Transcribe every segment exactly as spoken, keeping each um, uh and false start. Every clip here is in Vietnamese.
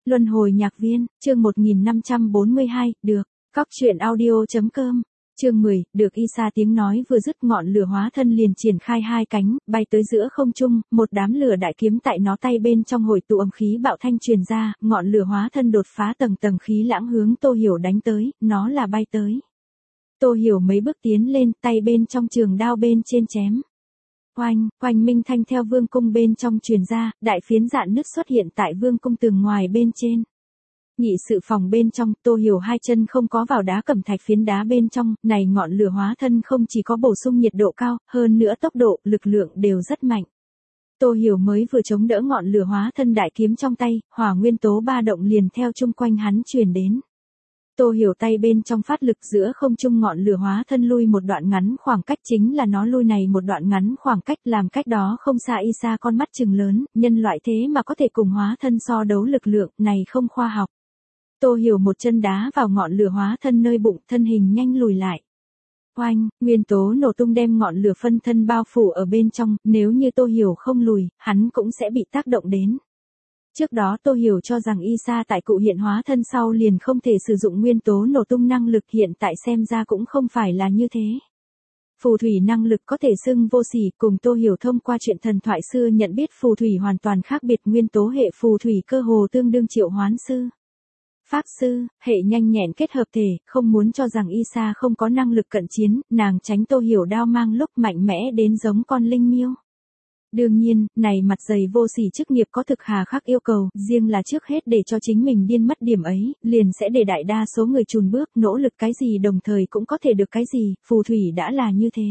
Luân hồi nhạc viên, chương một nghìn năm trăm bốn mươi hai, được. Cóc truyện audio.com. Chương mười, được Isa tiếng nói vừa dứt ngọn lửa hóa thân liền triển khai hai cánh, bay tới giữa không trung, một đám lửa đại kiếm tại nó tay bên trong hội tụ âm khí bạo thanh truyền ra, ngọn lửa hóa thân đột phá tầng tầng khí lãng hướng Tô Hiểu đánh tới, nó là bay tới. Tô Hiểu mấy bước tiến lên, tay bên trong trường đao bên trên chém. Oanh, oanh minh thanh theo vương cung bên trong truyền ra, đại phiến dạn nứt xuất hiện tại vương cung tường ngoài bên trên. Nhị sự phòng bên trong, Tô Hiểu hai chân không có vào đá cẩm thạch phiến đá bên trong, này ngọn lửa hóa thân không chỉ có bổ sung nhiệt độ cao, hơn nữa tốc độ, lực lượng đều rất mạnh. Tô Hiểu mới vừa chống đỡ ngọn lửa hóa thân đại kiếm trong tay, hỏa nguyên tố ba động liền theo chung quanh hắn truyền đến. Tô Hiểu tay bên trong phát lực giữa không trung ngọn lửa hóa thân lui một đoạn ngắn khoảng cách chính là nó lui này một đoạn ngắn khoảng cách làm cách đó không xa Isa con mắt trừng lớn, nhân loại thế mà có thể cùng hóa thân so đấu lực lượng này không khoa học. Tô Hiểu một chân đá vào ngọn lửa hóa thân nơi bụng, thân hình nhanh lùi lại. Oanh, nguyên tố nổ tung đem ngọn lửa phân thân bao phủ ở bên trong, nếu như Tô Hiểu không lùi, hắn cũng sẽ bị tác động đến. Trước đó Tô Hiểu cho rằng Isa tại cụ hiện hóa thân sau liền không thể sử dụng nguyên tố nổ tung năng lực, hiện tại xem ra cũng không phải là như thế. Phù thủy năng lực có thể xưng vô sỉ, cùng Tô Hiểu thông qua chuyện thần thoại xưa nhận biết phù thủy hoàn toàn khác biệt, nguyên tố hệ phù thủy cơ hồ tương đương triệu hoán sư. Pháp sư, hệ nhanh nhẹn kết hợp thể, không muốn cho rằng Isa không có năng lực cận chiến, nàng tránh Tô Hiểu đao mang lúc mạnh mẽ đến giống con linh miêu. Đương nhiên, này mặt dày vô sỉ chức nghiệp có thực hà khắc yêu cầu, riêng là trước hết để cho chính mình điên mất điểm ấy, liền sẽ để đại đa số người chùn bước, nỗ lực cái gì đồng thời cũng có thể được cái gì, phù thủy đã là như thế.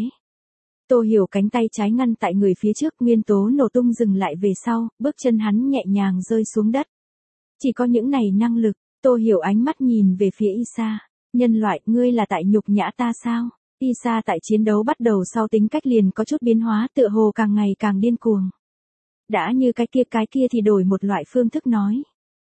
Tô Hiểu cánh tay trái ngăn tại người phía trước, nguyên tố nổ tung dừng lại về sau, bước chân hắn nhẹ nhàng rơi xuống đất. Chỉ có những này năng lực, Tô Hiểu ánh mắt nhìn về phía Isa, nhân loại, ngươi là tại nhục nhã ta sao? Isa tại chiến đấu bắt đầu sau tính cách liền có chút biến hóa, tựa hồ càng ngày càng điên cuồng. Đã như cái kia cái kia thì đổi một loại phương thức nói.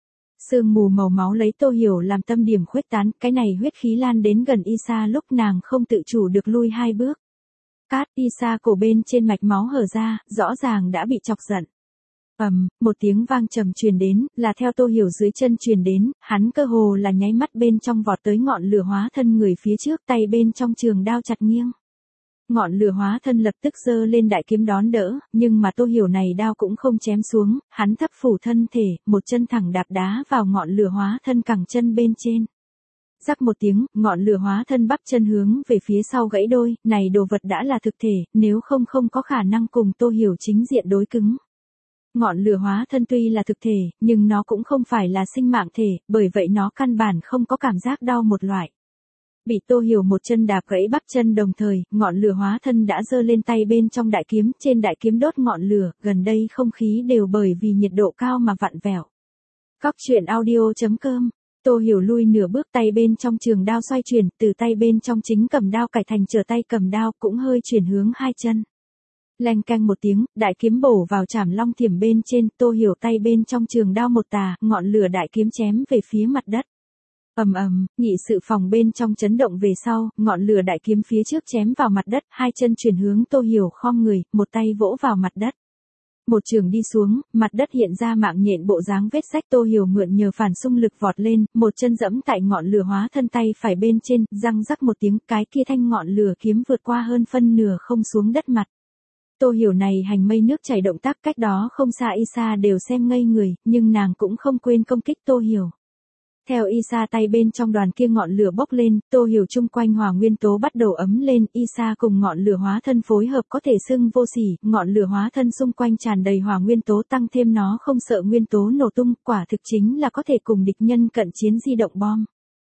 Sương mù màu máu lấy Tô Hiểu làm tâm điểm khuếch tán, cái này huyết khí lan đến gần Isa lúc nàng không tự chủ được lui hai bước. Cát, Isa cổ bên trên mạch máu hở ra, rõ ràng đã bị chọc giận. Ầm, um, một tiếng vang trầm truyền đến, là theo Tô Hiểu dưới chân truyền đến, hắn cơ hồ là nháy mắt bên trong vọt tới ngọn lửa hóa thân người phía trước, tay bên trong trường đao chặt nghiêng. Ngọn lửa hóa thân lập tức giơ lên đại kiếm đón đỡ, nhưng mà Tô Hiểu này đao cũng không chém xuống, hắn thấp phủ thân thể, một chân thẳng đạp đá vào ngọn lửa hóa thân cẳng chân bên trên. Rắc một tiếng, ngọn lửa hóa thân bắp chân hướng về phía sau gãy đôi, này đồ vật đã là thực thể, nếu không không có khả năng cùng Tô Hiểu chính diện đối cứng. Ngọn lửa hóa thân tuy là thực thể, nhưng nó cũng không phải là sinh mạng thể, bởi vậy nó căn bản không có cảm giác đau một loại. Bị Tô Hiểu một chân đạp gãy bắp chân đồng thời, ngọn lửa hóa thân đã giơ lên tay bên trong đại kiếm, trên đại kiếm đốt ngọn lửa, gần đây không khí đều bởi vì nhiệt độ cao mà vặn vẹo. Cóc truyện audio.com. Tô Hiểu lui nửa bước, tay bên trong trường đao xoay chuyển, từ tay bên trong chính cầm đao cải thành trở tay cầm đao, cũng hơi chuyển hướng hai chân. Leng canh một tiếng, đại kiếm bổ vào chảm long thiểm bên trên, Tô Hiểu tay bên trong trường đao một tà, ngọn lửa đại kiếm chém về phía mặt đất. Ầm ầm, nhị sự phòng bên trong chấn động về sau, ngọn lửa đại kiếm phía trước chém vào mặt đất, hai chân chuyển hướng Tô Hiểu khom người, một tay vỗ vào mặt đất. Một trường đi xuống, mặt đất hiện ra mạng nhện bộ dáng vết rách, Tô Hiểu mượn nhờ phản xung lực vọt lên, một chân dẫm tại ngọn lửa hóa thân tay phải bên trên, răng rắc một tiếng, cái kia thanh ngọn lửa kiếm vượt qua hơn phân nửa không xuống đất mặt. Tô Hiểu này hành mây nước chảy động tác cách đó không xa Isa đều xem ngây người, nhưng nàng cũng không quên công kích Tô Hiểu. Theo Isa tay bên trong đoàn kia ngọn lửa bốc lên, Tô Hiểu chung quanh hỏa nguyên tố bắt đầu ấm lên, Isa cùng ngọn lửa hóa thân phối hợp có thể xưng vô sỉ, ngọn lửa hóa thân xung quanh tràn đầy hỏa nguyên tố tăng thêm nó không sợ nguyên tố nổ tung, quả thực chính là có thể cùng địch nhân cận chiến di động bom.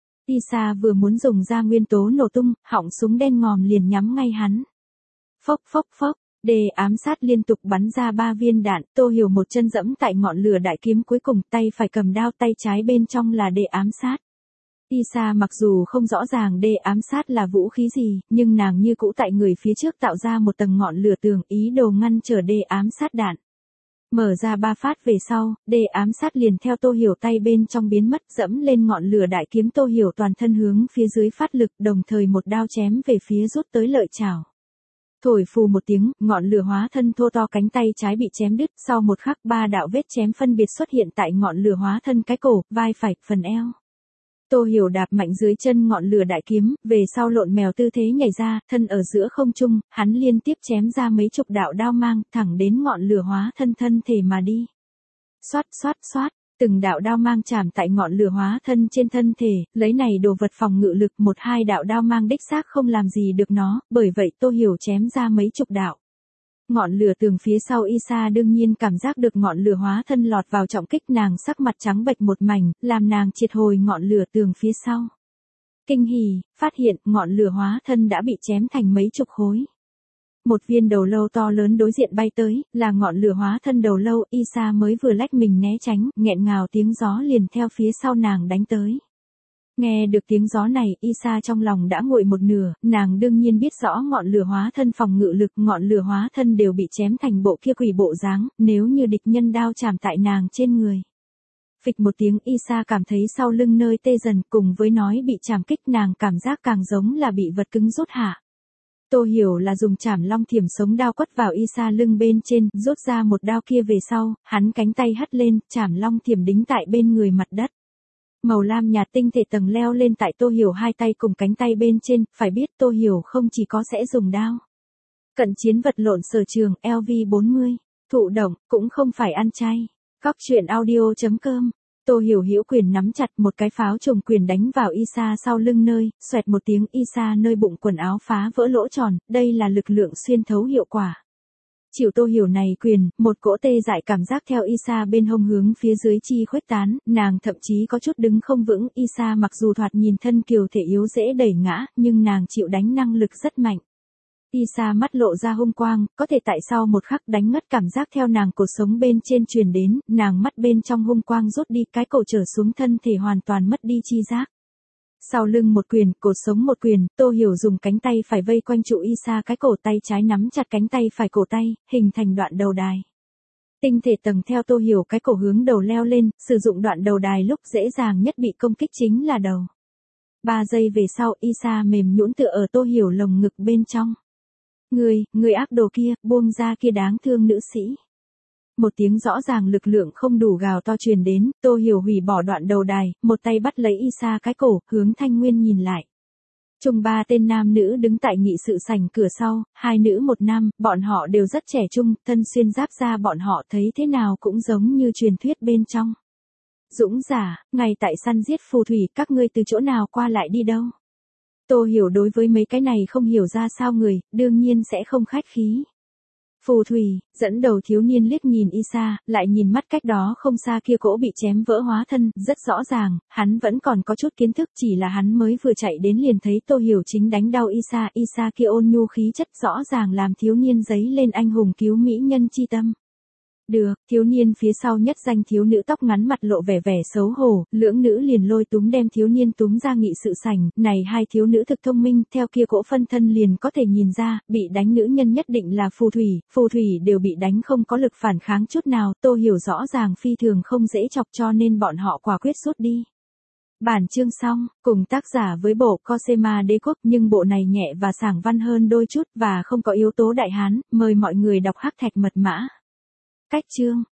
Isa vừa muốn dùng ra nguyên tố nổ tung, họng súng đen ngòm liền nhắm ngay hắn. Phốc phốc phốc. Đề ám sát liên tục bắn ra ba viên đạn, Tô Hiểu một chân dẫm tại ngọn lửa đại kiếm cuối cùng, tay phải cầm đao, tay trái bên trong là đề ám sát. Isa mặc dù không rõ ràng đề ám sát là vũ khí gì, nhưng nàng như cũ tại người phía trước tạo ra một tầng ngọn lửa tường, ý đồ ngăn trở đề ám sát đạn. Mở ra ba phát về sau, đề ám sát liền theo Tô Hiểu tay bên trong biến mất, dẫm lên ngọn lửa đại kiếm, Tô Hiểu toàn thân hướng phía dưới phát lực, đồng thời một đao chém về phía rút tới lợi chảo. Thổi phù một tiếng, ngọn lửa hóa thân thô to cánh tay trái bị chém đứt, sau một khắc ba đạo vết chém phân biệt xuất hiện tại ngọn lửa hóa thân cái cổ, vai phải, phần eo. Tô Hiểu đạp mạnh dưới chân ngọn lửa đại kiếm, về sau lộn mèo tư thế nhảy ra, thân ở giữa không trung, hắn liên tiếp chém ra mấy chục đạo đao mang, thẳng đến ngọn lửa hóa thân thân thể mà đi. Xoát xoát xoát, từng đạo đao mang chạm tại ngọn lửa hóa thân trên thân thể, lấy này đồ vật phòng ngự lực, một hai đạo đao mang đích xác không làm gì được nó, bởi vậy Tô Hiểu chém ra mấy chục đạo. Ngọn lửa tường phía sau Isa đương nhiên cảm giác được ngọn lửa hóa thân lọt vào trọng kích, nàng sắc mặt trắng bệch một mảnh, làm nàng triệt hồi ngọn lửa tường phía sau. Kinh hỉ, phát hiện ngọn lửa hóa thân đã bị chém thành mấy chục khối. Một viên đầu lâu to lớn đối diện bay tới, là ngọn lửa hóa thân đầu lâu, Isa mới vừa lách mình né tránh, nghẹn ngào tiếng gió liền theo phía sau nàng đánh tới. Nghe được tiếng gió này, Isa trong lòng đã nguội một nửa, nàng đương nhiên biết rõ ngọn lửa hóa thân phòng ngự lực, ngọn lửa hóa thân đều bị chém thành bộ kia quỷ bộ dáng, nếu như địch nhân đao chạm tại nàng trên người. Phịch một tiếng, Isa cảm thấy sau lưng nơi tê dần, cùng với nói bị chạm kích, nàng cảm giác càng giống là bị vật cứng rút hạ. Tô Hiểu là dùng chảm long thiểm sống đao quất vào Isa lưng bên trên, rút ra một đao kia về sau, hắn cánh tay hất lên, chảm long thiểm đính tại bên người mặt đất. Màu lam nhạt tinh thể tầng leo lên tại Tô Hiểu hai tay cùng cánh tay bên trên, phải biết Tô Hiểu không chỉ có sẽ dùng đao. Cận chiến vật lộn sở trường, L V bốn mươi, thụ động, cũng không phải ăn chay. Cóc truyện audio chấm com. Tô Hiểu hữu quyền nắm chặt, một cái pháo trùng quyền đánh vào Isa sau lưng nơi, xoẹt một tiếng, Isa nơi bụng quần áo phá vỡ lỗ tròn, đây là lực lượng xuyên thấu hiệu quả. Chịu Tô Hiểu này quyền, một cỗ tê dại cảm giác theo Isa bên hông hướng phía dưới chi khuếch tán, nàng thậm chí có chút đứng không vững, Isa mặc dù thoạt nhìn thân kiều thể yếu dễ đẩy ngã, nhưng nàng chịu đánh năng lực rất mạnh. Isa mắt lộ ra hung quang, có thể tại sau một khắc đánh ngất cảm giác theo nàng cột sống bên trên truyền đến, nàng mắt bên trong hung quang rút đi, cái cổ trở xuống, thân thể hoàn toàn mất đi chi giác. Sau lưng một quyền, cột sống một quyền, Tô Hiểu dùng cánh tay phải vây quanh trụ Isa cái cổ, tay trái nắm chặt cánh tay phải cổ tay, hình thành đoạn đầu đài. Tinh thể tầng theo Tô Hiểu cái cổ hướng đầu leo lên, sử dụng đoạn đầu đài lúc dễ dàng nhất bị công kích chính là đầu. Ba giây về sau, Isa mềm nhũn tựa ở Tô Hiểu lồng ngực bên trong. Người, người ác đồ kia, buông ra kia đáng thương nữ sĩ. Một tiếng rõ ràng lực lượng không đủ gào to truyền đến, Tô Hiểu hủy bỏ đoạn đầu đài, một tay bắt lấy Isa cái cổ, hướng Thanh Nguyên nhìn lại. Chung ba tên nam nữ đứng tại nghị sự sảnh cửa sau, hai nữ một nam, bọn họ đều rất trẻ trung, thân xuyên giáp da, bọn họ thấy thế nào cũng giống như truyền thuyết bên trong. Dũng giả, ngày tại săn giết phù thủy, các ngươi từ chỗ nào qua lại đi đâu? Tô Hiểu đối với mấy cái này không hiểu ra sao người, đương nhiên sẽ không khách khí. Phù thủy, dẫn đầu thiếu niên liếc nhìn Isa, lại nhìn mắt cách đó không xa kia cỗ bị chém vỡ hóa thân, rất rõ ràng, hắn vẫn còn có chút kiến thức, chỉ là hắn mới vừa chạy đến liền thấy Tô Hiểu chính đánh đau Isa, Isa kia ôn nhu khí chất rõ ràng làm thiếu niên giấy lên anh hùng cứu mỹ nhân chi tâm. Được, thiếu niên phía sau nhất danh thiếu nữ tóc ngắn mặt lộ vẻ vẻ xấu hổ, lưỡng nữ liền lôi túm đem thiếu niên túm ra nghị sự sảnh, này hai thiếu nữ thực thông minh, theo kia cỗ phân thân liền có thể nhìn ra, bị đánh nữ nhân nhất định là phù thủy, phù thủy đều bị đánh không có lực phản kháng chút nào, Tô Hiểu rõ ràng phi thường không dễ chọc cho nên bọn họ quả quyết rút đi. Bản chương xong, cùng tác giả với bộ Cosema Đế Quốc, nhưng bộ này nhẹ và sảng văn hơn đôi chút và không có yếu tố đại hán, mời mọi người đọc hắc thạch mật mã. Cách chương